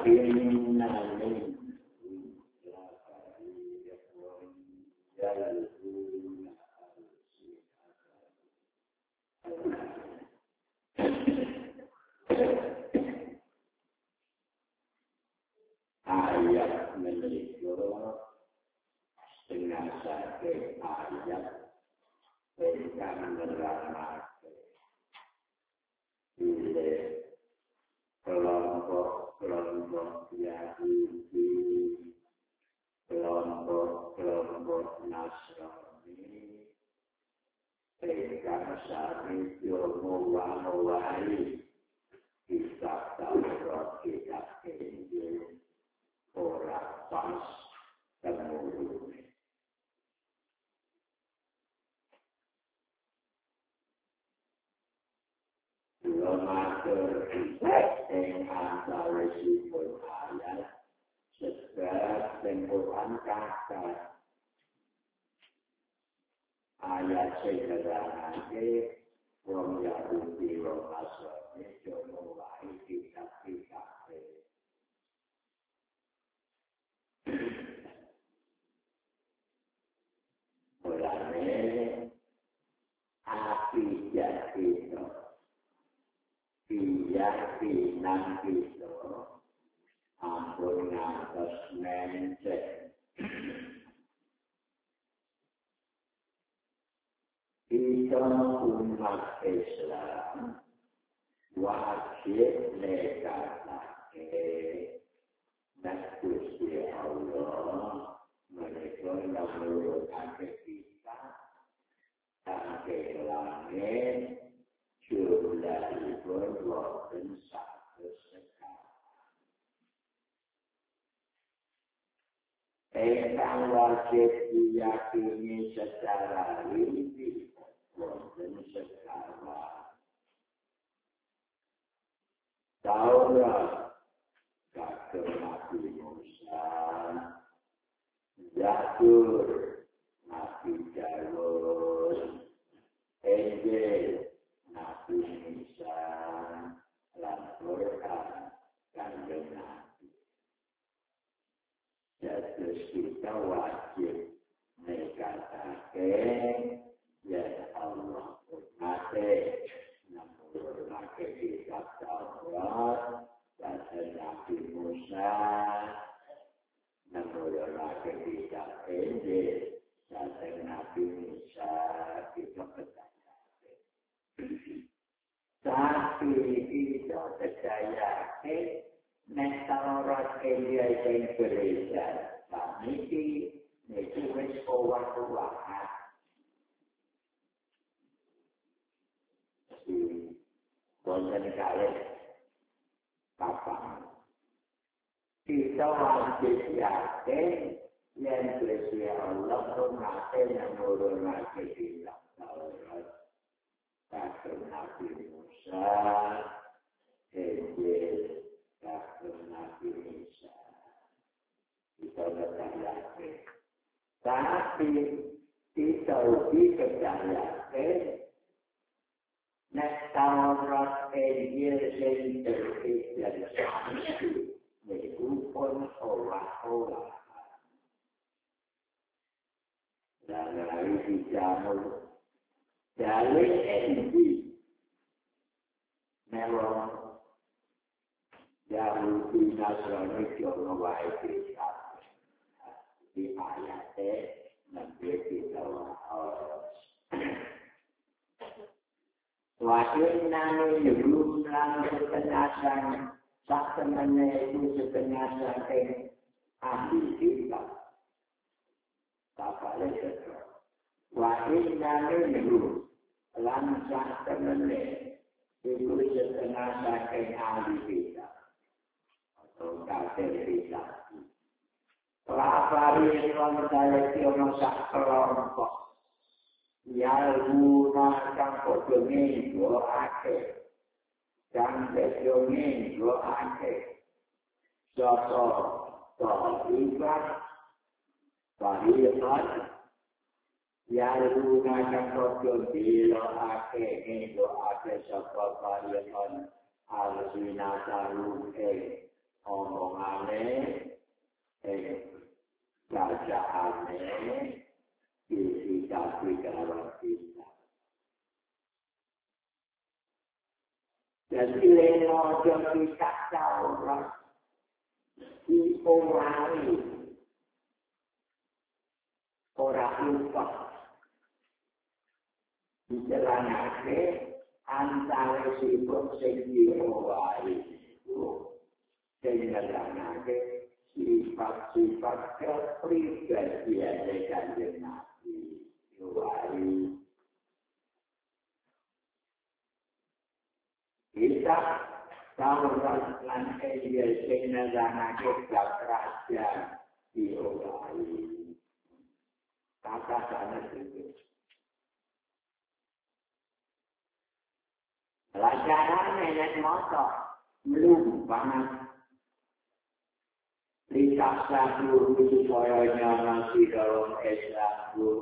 ayat menikah dengan sakit ayat dengan menerangkan bila kelompok Yahudi, kelompok Nasrani, mereka saat itu mewah-wahi kitab Taurat, kitab Injil, orang pas temurun. Lematur yang antara sifat ayat sebab tempuran kata ayat sederhana wong Yahudi wong Nasrani cuma wae kitab-kitab mulane api jati keyakinan kita ampun ngantos mencet kita umat Islam wajib nekatake nek Gusti Allah menika nulungake kita sampai langit jumlahipun wonten 100 sekarang. Ingkang wajib diyakini secara rinci wonten sekarang. Taurat kagem Nabi Musa, Zabur Nabi Daud, Injil Nabi Isa, lan Quran Kanjeng Nabi. Jadi kita wajib nekatake ya Allah mate namurake kitab Taurat dan Nabi Musa, namurake kitab Injil dan Nabi Isa kita percaya. Tapi kita percaya nek Taurat Injil sing berbeda. Niki wis owah-owahan. Wonten kalih papan. Kita wajib yakin yen Gusti Allah nate nurunake kitab Taurat. Kagem Nabi Musa, Injil, kagem Nabi Isa. Kita percayakan. Tapi kita lebih percayakan nek Taurat Injil sing terbit dari Sang niku pun olah-olahan. Dan hari dijamu dalil endi melon Yahudi Nasrani jono wae kitab di ayate nabi kita wakil nami yudum lang ketenasan sak temene itu ketenasan ahli kitab tak boleh seterus wakil nami yudum lan sak temene itu setengah saking ahli kita atau kafir kita. Pelapari yang mengalami orang sak kelompok yang gunakan kodongin doake dan bedongin doake soto tohibat tohibat yang gunakan kodong doake soto tohibat al-sinataru omongane bacaane isi tapi kalau kita. Jadi leno jadi kata orang diorani orang lupa dijalanake antara sibuk segi orang itu dijalanake sifat-sifat kepribadian Kanjeng Nabi Yuwari. Kita tahu lan dia senazanake kerajaan Yuwari. Kata sana itu. Pelajaran nenek motor belum banget. Lihat satu supaya nanti dalam Islam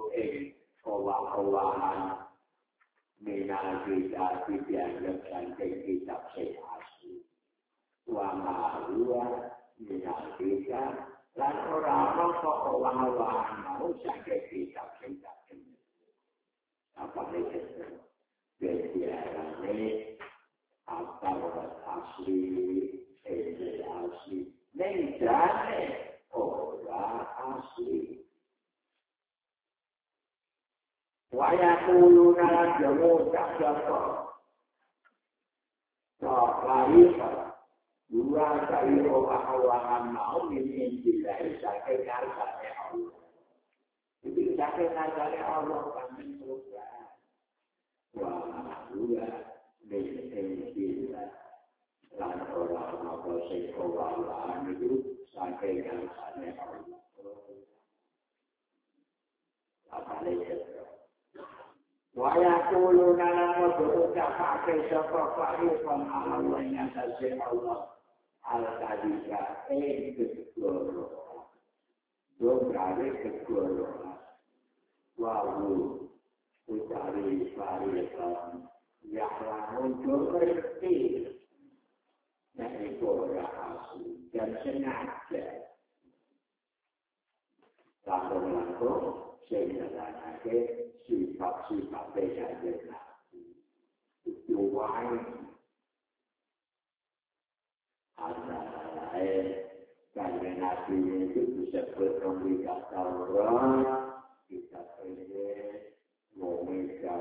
olah-olahan minal kita dianggap kitab asli. Wa ma'luwa minal kita dan orang-orang kok olah-olahan mau sampai kitab ini. Apa itu? Biarane apa asli, asli. Nenjane ora asli. Waya kulu dalam jamu tak jatuh. Tak lain dua kali orang-orang mau mencintai sakit harganya Allah. Jadi sakit harganya Allah kami surga. Wah, dua mencintai. Dan orang-orang sekolah itu sampai yang sana Allah. Apa lagi? Waya kulu dalam berucap pakai seperti pengalaman yang dari Allah. Al-Qadika kedua. Berada kedua. Wawu utari varian yang muncul berarti. Yang orang asli dan sengaja langsung sebenarnya sifat-sifat Kanjeng Nabi itu wae antara lain Kanjeng Nabi itu disebut memiliki Taurat kita pilih memiliki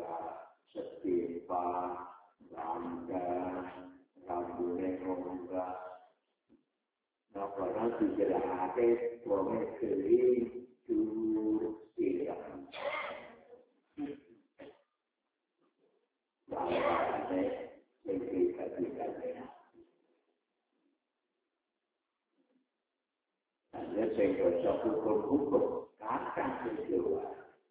setiap bangga rambutnya enggak, nak pernah dijelaskan bahwa kering itu tidak. Bahwa ketika ada sesuatu hukum akan keluar.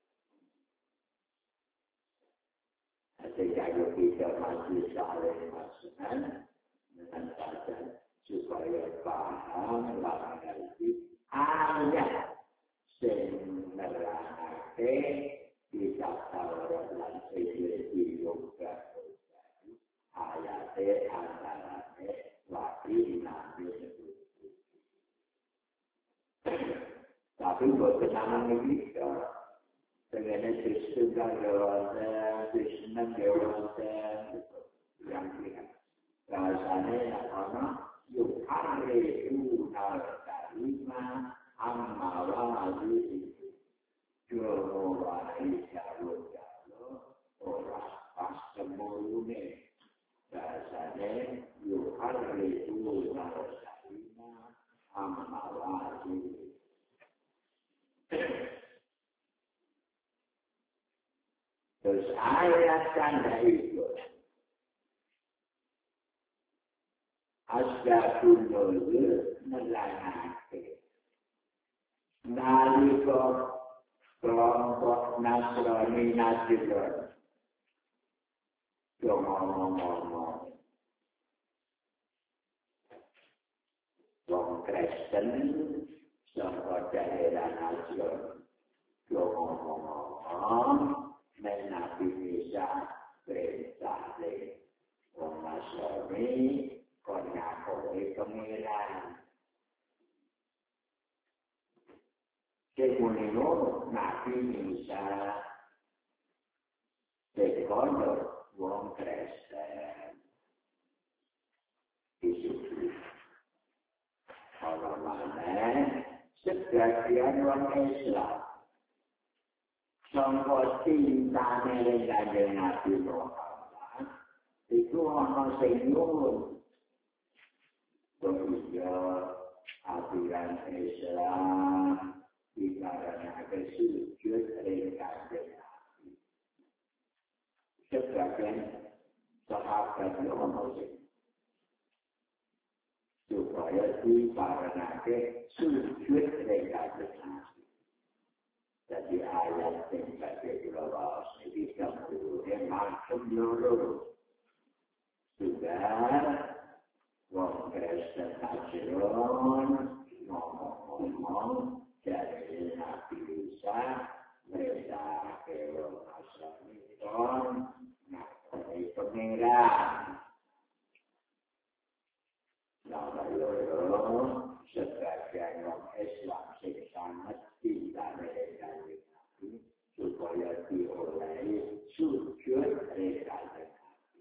Sehingga kita masih saling masukan dengan badan supaya paham langkah ayat senerangake kita Taurat dan Injil juga ayatnya antaranya wajib nabi tapi buat kenangan ini dengan Kristen Dewasa, Kristen Dewasa yang lihat. Rasanya yang mana yukhari unar karima ammawa itu. Jawabani jalo orang pas semulune. Rasanya yukhari unar karima ammawa itu. Terus ayat tanda itu asbabun nuzul melanake nalika kelompok Nasrani Najran ngomong wong Kristen saka daerah Najran ngomong Nabi Isa perintah wong Nasrani kon ngakoni pengeran. Semuanya Nabi Isa sekolah wong Kristen di situ. Kalau mana sebagian wong Islam sampai cinta dengan Nabi Muhammad itu orang senyum. Begitu aturan Islam dikarenakan sujud ringkas Nabi. Sebagian sahabat orang supaya dikarenakan sujud ringkas Nabi. Jadi ayat yang saya jelas ini yang maksud dulu sudah wong Kristen Nasional ngomong dari Nabi Isa mereka ke Nasrani dari pengeran. Lalu sebagian orang Islam sangat tidak mereka Nabi supaya dioleh sujud mereka Nabi.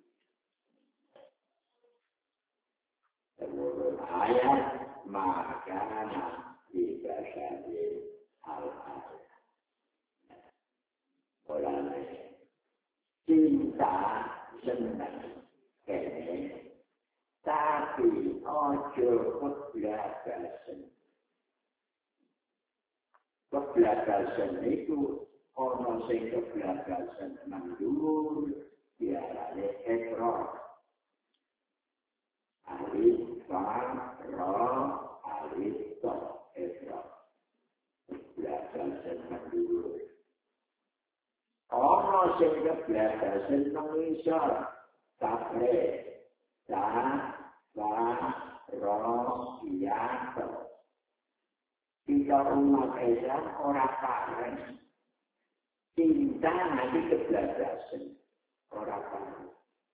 Kemudian ayat maka tidak jadi al-ayat. Oleh cinta senang ini. Tapi ojo kebelagasan. Kebelagasan itu orang yang kebelagasan mandul diarani ekor. Alif, fa, ra, alif, ta, ekor. Kebelagasan mandul. Orang yang kebelagasan mengisar takreh. Kita umat Islam orang karen. Cinta nanti kebelagasan orang karen.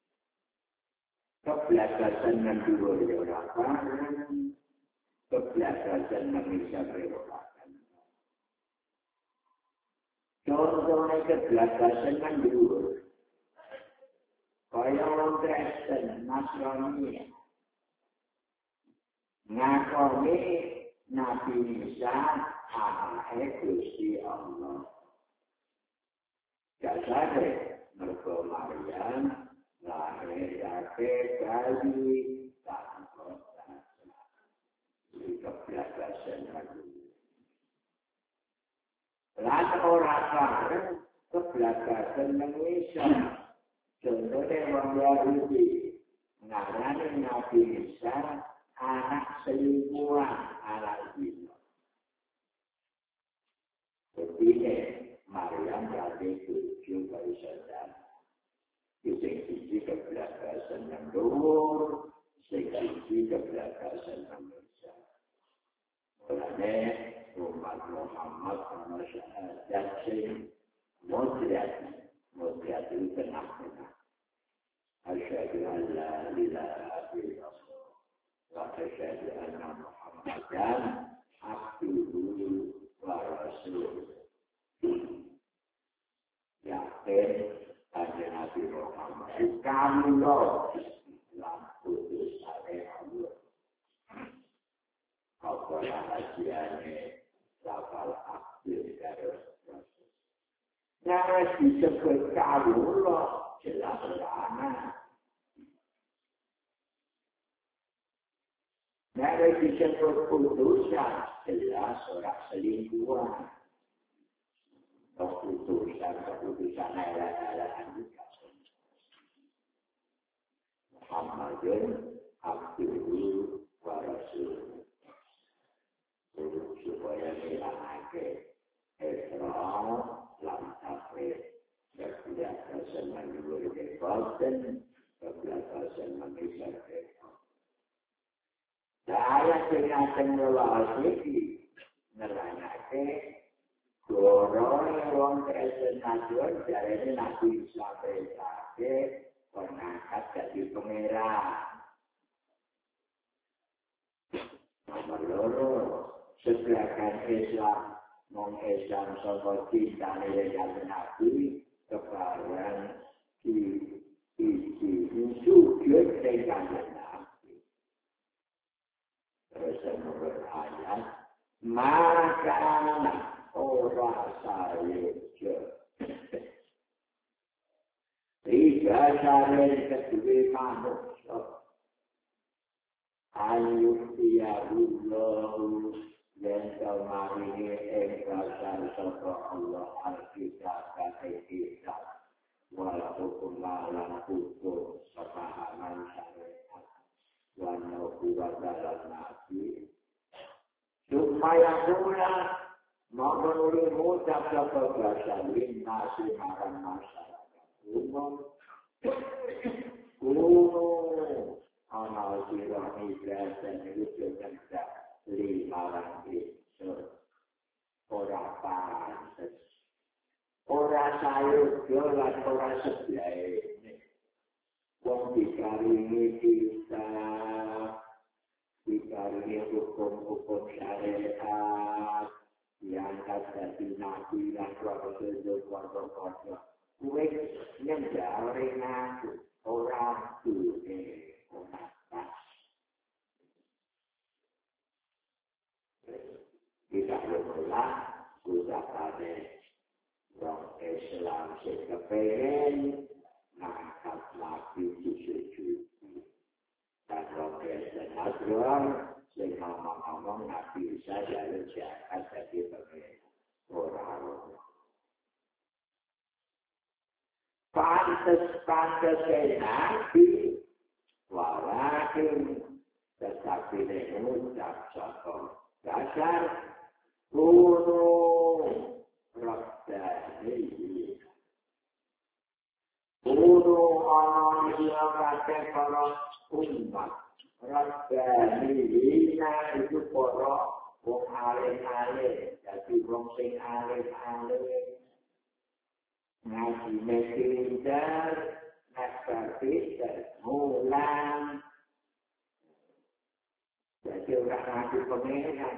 Kebelagasan nanti orang karen. Kebelagasan manusia orang karen. Contohnya kebelagasan nanti kaya orang Kristen, Nasrani, ngakoni Nabi Isa anake Gusti Allah. Jasane mergo Maryam lahirake bayi tanpa dasar. Iki kebelagasan lagi. Lan ora karen kebelagasan Indonesia. Contohnya orang Yahudi ngarani Nabi Isa anak selingkuhan anak zina. Begini Maryam berarti 7 kali saudara. Sisi kebelagasan yang luhur, sisi kebelagasan yang besar. Olehnya umat Muhammad sama syahadat sing Mudah itu tenang-tenang. Asyhadu an la ilaha illallah wa asyhadu anna Muhammadan abduhu wa rasuluh. Yakin kanjeng Nabi Muhammad kamula lan putus sare Allah. Apa rahasiane lafal abdul karo Yang disebut kawula jelas anak. Yang disebut putusan jelas orang selingkuhan. Keputusan ala-alaan juga. Muhammadun abduhu wa rasuluh. Supaya hilangake Islam lan akhir kebelagasan menurut kekuatan kebelagasan manusia kekuatan. Saya dengan teknologi ini nerangake gorong wong Kristen Nasional dari Nabi Isa pengangkat jadi pangeran. loro sebagian Islam Islam saka cinta yang Nabi kebaran di sujud dengan Nabi. Terus menurut ayat maka orang saya tiga cara kedua manusia ayat Allah dan kemarin engkau sapa Allah al-kitab kitab walaupun malam hukum sepahaman syariat walau buat dalam nabi supaya pula menurut mudah bahasa nasi makan masyarakat umum amal sirah ibadah dan itu juga 5 itu orang pantas orang sayur jualan orang sebelah ini wong dikaringi kita dikaringi hukum-hukum syariat yang ada di nabi dan keluarga-keluarga kue nyendari aku orang dunia orang pas tidak lelah sudah pada orang Islam sekepengen mengangkat nabi suci dan orang Islam yang ngomong-ngomong nabi saja jangan jadi bagian orang pantas nabi walakin tetapi mengucap satu dasar Guru Rabbani Guru orang yang kata para umat Rabbani itu para wong alim-alim jadi wong sing alim-alim ngaji mesir nakabit mulang jadi orang ngaji pengenan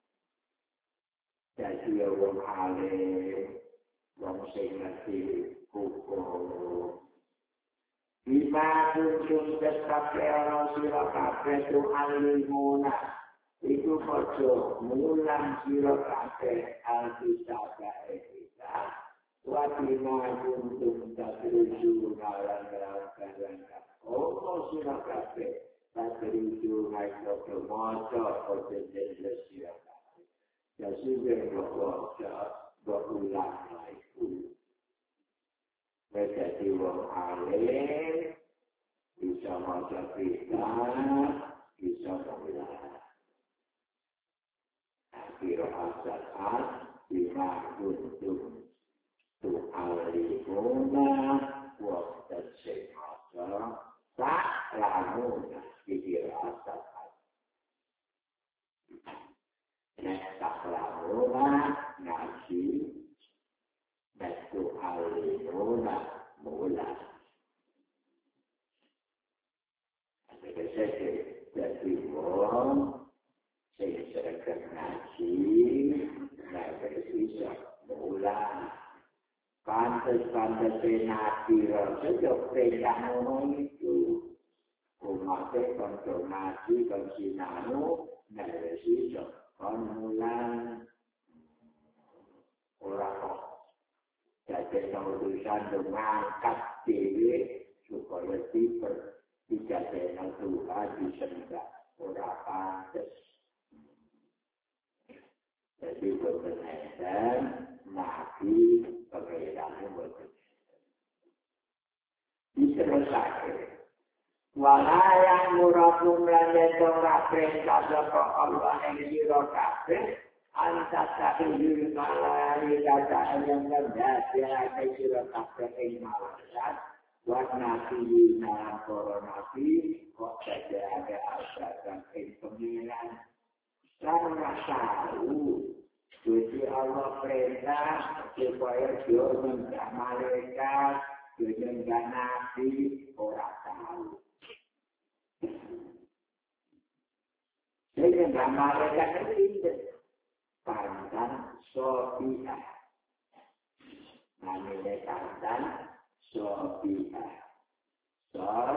jadi orang alim, orang sing ngerti hukum. Bima kunjung tetap orang sira kabeh tu alimuna. Iku ojo mulang sira kabeh alkitab kita. Wa bima kunjung tadruju ngalang-alang oh sira kabeh tadruju ngaito maca ojo jelas sira jadi berdoa berulang lagi. Menjadi orang alim bisa maca kitab, bisa mengajar. Akhirnya saat dimaksud tu alimuna waktu semasa tak lamun dikira Taklahuna ngaji Betu alimuna mula jadi wong sing seragam ngaji nabi bisa mula pantes nabi sejak perintah ngono itu umatnya kontrol ngaji konsinanu nabi bisa Konulan orang jadi urusan mengangkat diri supaya tidak ada Tuhan disembah orang pantas. Jadi berkenaan nabi pengerangan berkenaan. Diteruskan. Walayang murakum lanjeng perintah sapa Allah ing sira kabeh antas tahil malai kata yang ngedadekake sira kabeh ing malaikat wa nabiyina para nabi kok dadekake asaran ing pengiran lan rasalu Gusti Allah perintah supaya dia menggak malaikat dia menggak nabi ora tahu. Jadi nyembah malaikat itu pantan Sofiah. Namanya pantan Sofiah. Sor,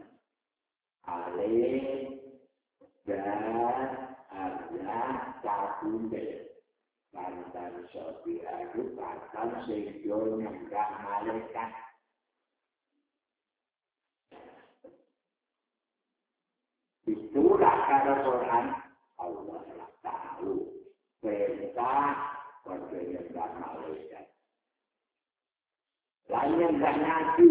alif, dan Allah kabundel. Pantan Sofiah itu pantan sehingga nyembah malaikat. Itulah kata Quran Allah tahu perintah penyembah malaikat. Lain yang nabi,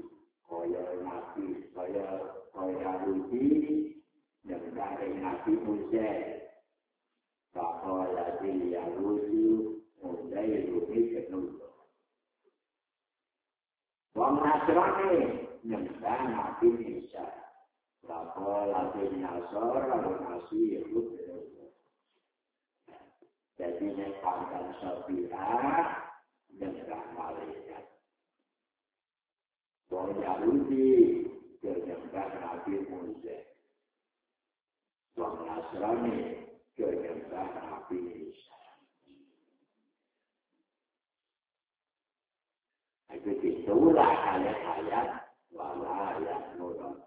kaya Yahudi nyembah Nabi Musa. Bahwa di Yahudi mulai Yahudi kedua. Wong Nasrani nyembah Nabi Isa. Bahwa di Nasr masih Yahudi. Jadi nyembah Sofiah nyembah malaikat. Wong Yahudi nyembah Nabi Musa. Wong Nasrani nyembah Nabi Isa. Itu itulah ayat-ayat wala ayat nurul.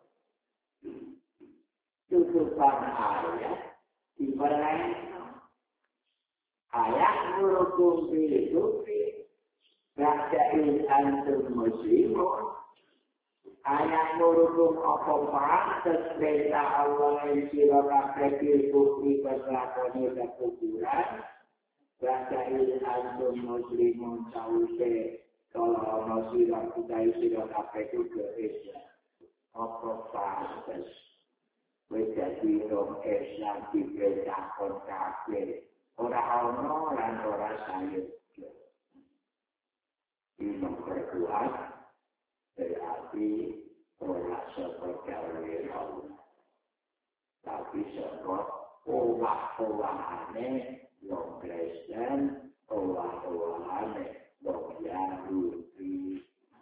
Tutupan ayat diberlain. Ayat nurukum bilufi Rakya'il antum muslimun. Ayat nurukum apa pantas perintah Allah yang sirakakai bukti berlakunya kekuburan. Rakya'il antum muslimun sawise kalau nasirat kita sirakakai itu ke Islam. Apa pantas menjadi orang Islam diperintahkan kafir. Orang-orang dan orang sayur. Ini memperkuat berarti orang seperti Allah. Tapi seperti olah-olahannya yang Kristen, olah-olahannya yang Yahudi.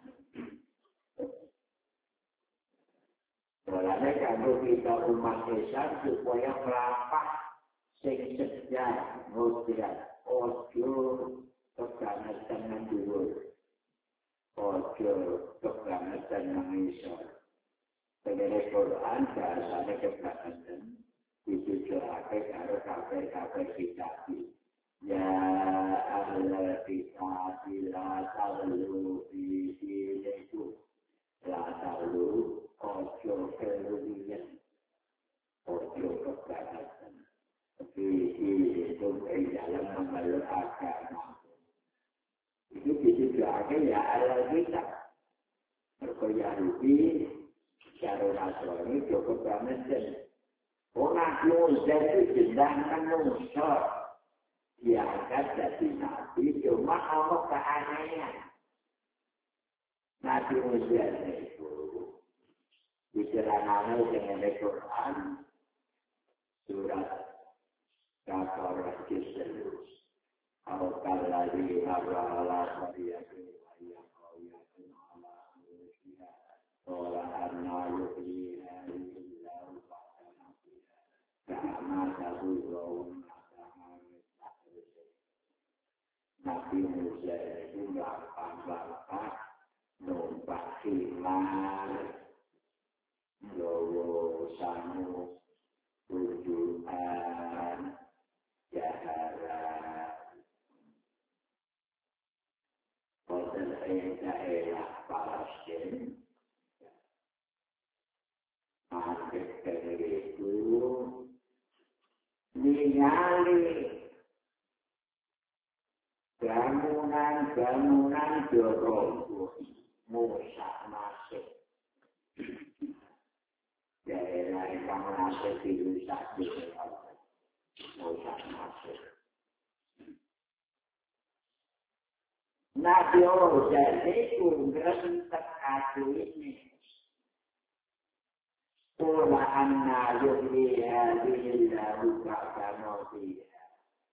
Soalnya kalau kita umat Islam supaya melapak sing sejar, ngosiat, ojo, kebangetan dulu. Ojo kebangetan mengisor. Sebenarnya Quran bahasanya kebangetan. Ditujuake karo kafe-kafe kitab. Ya ahlal kitab la taghlu fi dinikum. La taghlu ojo keluwian. Ojo kebangetan. Itu dalam mengelola agama. Itu ditujuake ya Allah kita. Mereka Yahudi, cara Nasrani cukup banget. Orang Musa itu sedangkan Musa diangkat jadi Nabi, cuma Allah keanehan. Nabi Musa itu diceritakan dengan Al-Quran surat Al-Baqarah Kisah. Awal lagi Allah beriakan ayat Allah manusia orang anak illa rupanya karena satu kaum Nabi Musa itu bapa numpak himar lowo sanu tujuan jaharan daerah Palestina, market dari itu, ningali bangunan dorong Musa masuk daerah yang masuk dirusak Musa masuk. Nabi Musa itu ngerentak aku ini. Kula anna yuhliha billahu ba'da mawtiha.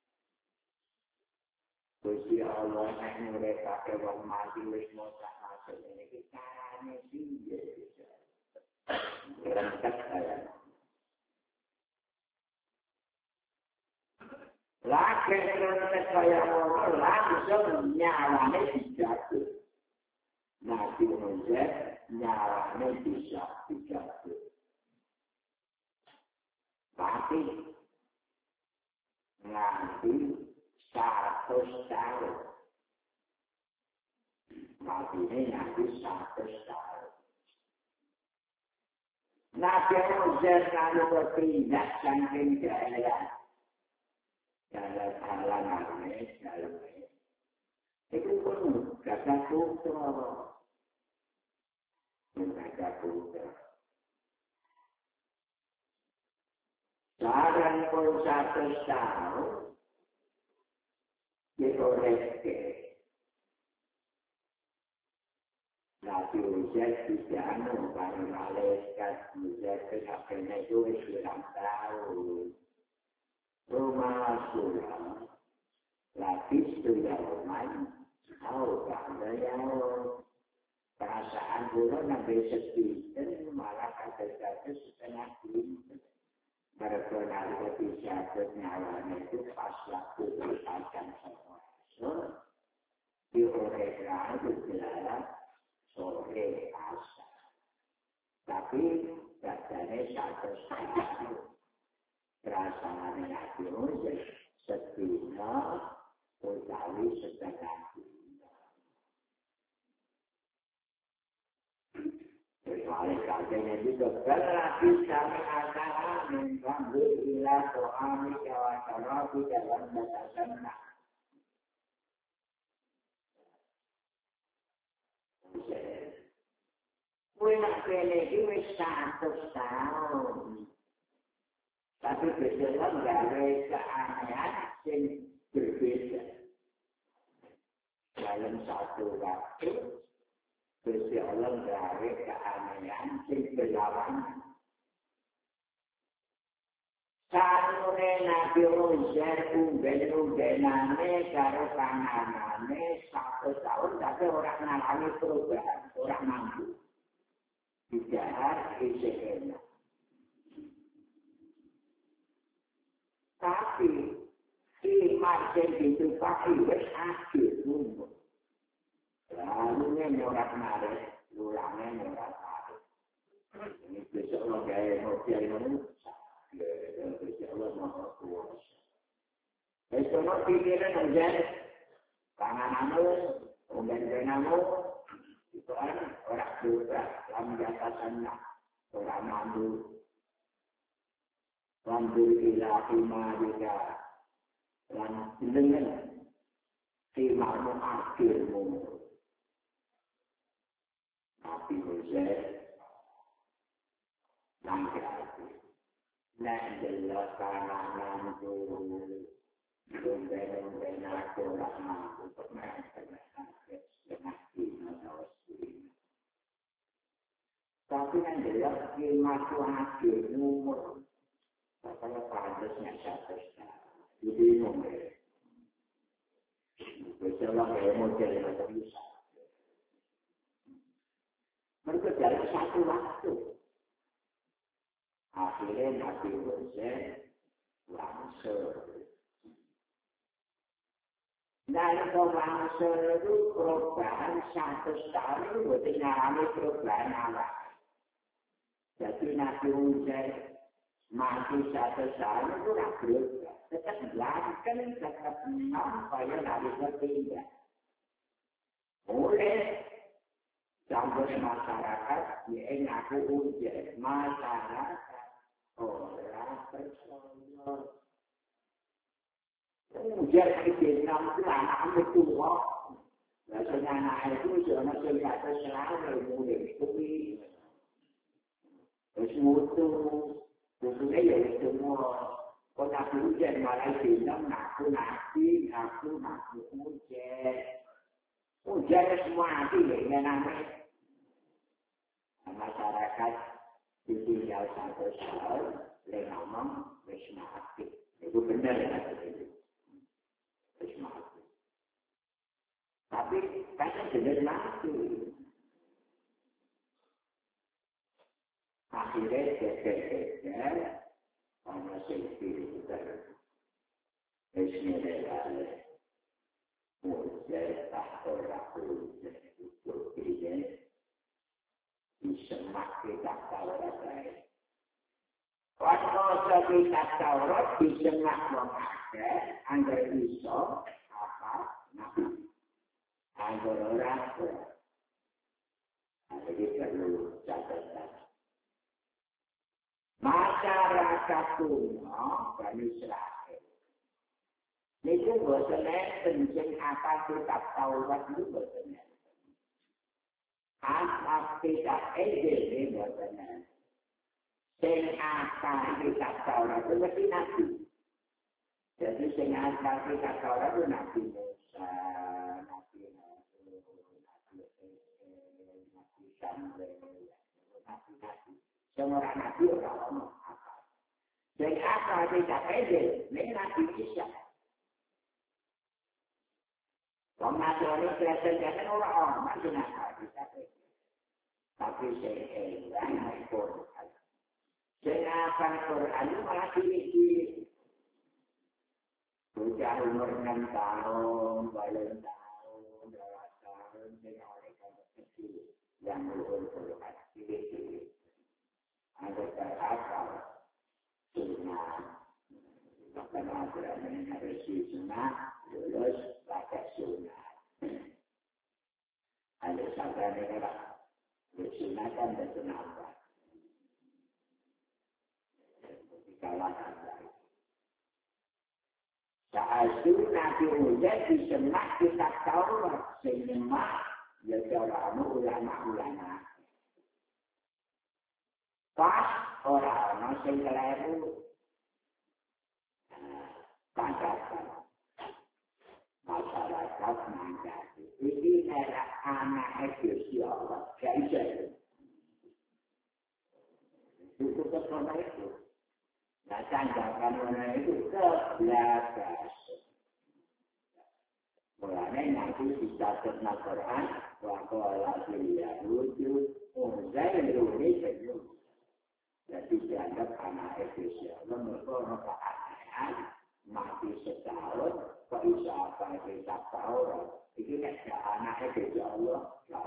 Gusti Allah yang mereka ke wong mati wis Musa masuk ini carane piye bisa. Ngerentak saya. kabeh proses kaya ngono langsung nyawane dijatuh. Nabi Musa nyawane bisa dijatuh. Tapi nganti 100 tahun. Nabi ini nganti 100 tahun. Nabi Musa kalau berpindah saking daerah jalan-jalanannya, jalannya. Itu pun gagah putra. Gagah putra. Sekarang pun 100 tahun, dikorek. Nabi Musa tidak para malaikat Musa kesakitannya itu hilang tahun. Rumah sulam, lapis sudah rumah, tahu ada yang perasaan bulan nabi sepi, dan malah kata-kata setengah pintar. Berkenal bisa bernyawa itu pas waktu berpacang semua. Dioreka itu dilarang sore asar. Tapi katanya 100 tahun. Perasaan Nabi Musa setina utawi setengah dunia. Kecuali katanya juga berarti kami akan mengambil ilah Tuhan di dalam batasan. Kue nak pilih itu 100 tahun. Tapi berjalan dari keanehan yang berbeda. Dalam satu waktu, berjalan dari keanehan yang berlawanan. Sarune Nabi Musa unggen-unggenane karo panganane 1 tahun tapi orang ngalami perubahan, orang mampu. Tidak isih enak. Tapi si margen itu pasti wis akhir umur. Lalu ini orang narik, lulangnya orang narik. Ini besok lo gaya mobil ini. Besok lo mau kuasa. Besok lo pikiran menjadi pangananmu, umben-benanmu, itu kan orang juga dalam jatasannya, orang mampu. Wambul ilahi ma'alika dan dengan simakmu akhirmu. Nabi Musa langkah hati. Nek jelas kanan turun. Lumben-lumben aku tak mampu bermain-main dengan kina tawasih. Tapi yang jelas kimatku akhirmu. Kalau pantasnya 100 tahun, jadi mungkin. Bersama kayak model yang ada bisa. Mereka dalam satu waktu. Akhirnya Nabi Musa langsung. Dari langsung itu perubahan 100 tahun itu berarti mengalami perubahan awal. Jadi Nabi Musa mati 100 tahun itu tidak berubah. Tetap belakang, tetap supaya tidak berpindah. Oleh campur masyarakat, yang aku ujian masyarakat orang percaya. Ujian di Vietnam itu anak tua. Biasanya anak itu sudah kelihatan selalu mulai kopi. Terus mutu. Tentunya ya semua kota hujan malah bilang aku hujan. Hujan semua hati ya namanya. Masyarakat ditinggal 1 tahun, ngomong wisma aktif. Itu benar ya itu. Wisma aktif. Tapi kan benar mati. Akhirnya geger-geger, orang sendiri juga. Esmerale, mudah tak orang untuk ini, disemak kita Taurat lain. Kalau kita Taurat disemak memakai, anggar iso apa nabi, anggar orang jadi perlu catatan. Masyarakat kuno Bani Israel. Itu bahasanya penting apa kitab Taurat itu bahasanya. Apa kitab ini bahasanya. Sing apa kitab Taurat itu mesti nabi. Jadi sing apa kitab Taurat itu nabi Musa, nabi Nabi Samuel, nabi-nabi. Semua nabi orang apa. Sing apa kitab ini nabi Isa. Pemajuan Kristen kan orang macam apa kita? Tapi saya Quran. Saya akan Quran masih di sudah umur 6 tahun, balon tahun, 2 tahun, dengan orang kecil yang berumur kecil. Ada berapa sunnah? Pemajuan ini harus sunnah, lulus pakai sunnah. Ada sahabat negara bersunahkan dan sunahkan. Dikawasan lagi. Saat itu Nabi Musa disemak kitab Taurat. Senyemak ya ulama-ulama. Pas orang-orang yang keliru. Pancasila. Masyarakat menjadi. Ini adalah anak Gusti Allah. Jadi itu kepada itu. Nah, tanggapan orang itu kebelakangan. Mulanya nanti dicatat Al-Quran, waqala Yahudi, Uzairu ini jadi dianggap anak Gusti Allah. Mereka anak mati setahun, kok bisa apa kitab Taurat? Ini ada anaknya Gusti Allah,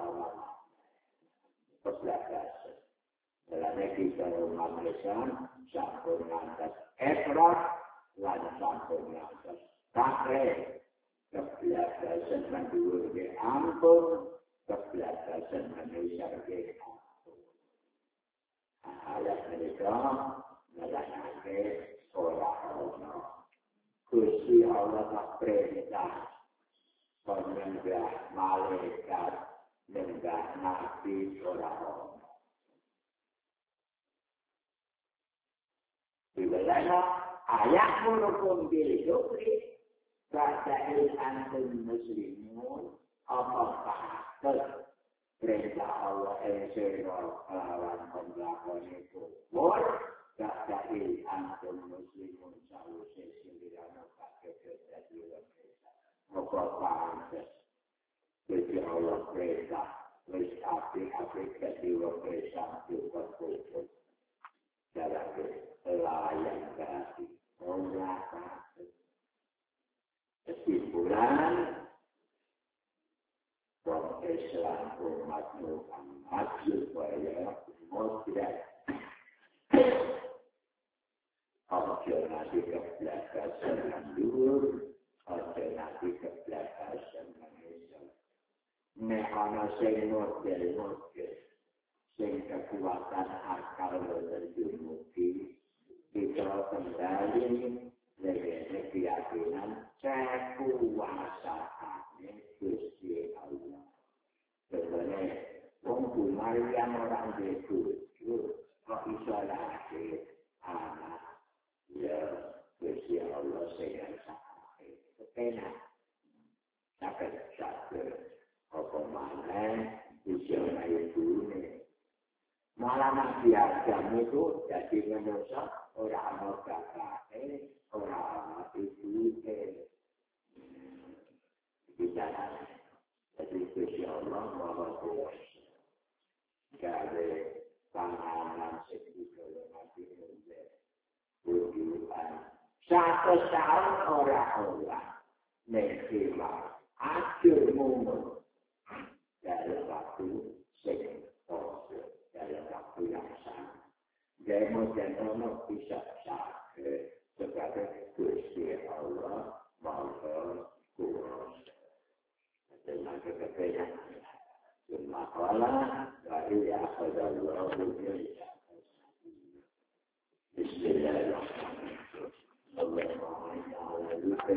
kebelakangan. Dalam kita umat Islam, sampun ngantos Efrat, lan sampun ngantos Takreh, kebelakangan menduur ke ampun, kebelakangan manusia ke ampun. Ayat mereka melalui orang-orang. Gusti Allah tak perintah, menyenggah malaikat, menyenggah nabi orang-orang. Bilanya ayat merupakan bilukri Ba'da'il antum muslimun apakah perintah Allah esero lawan pemelakuan itu Ba'da'il antum muslimun sahusnya sindiran pakai kejadian apa pantas jadi Allah perintah wis api-api kejadian perintah juga khusus dalam layan kasih Allah kasih kesimpulan bahwa Islam umat Muhammad supaya tidak nanti kebelakang mendur, nanti kebelakang mengisah. Mehana sing model, sing kekuatan akal dan dumugi, kita kembali dengan keyakinan kekuasaan Gusti Allah. Sebenarnya, Bumbu Maryam orang itu kok iso lahir anak ya Gusti Allah sehingga sampai kepenak sampai satu apa mana usia itu ini malah Nabi Adam itu jadi manusia orang kakak orang itu bicara jadi Gusti Allah bahwa dari panganan segitu Nabi Musa tujuan Satu tahun orang-orang menerima akhir momen dalam waktu sektor dalam waktu yang sama. Demo dan ono bisa sakit sebagai Gusti Allah maha kuasa. Dengan kekayaan cuma Allah dari akhir Allah Bismillahirrahmanirrahim.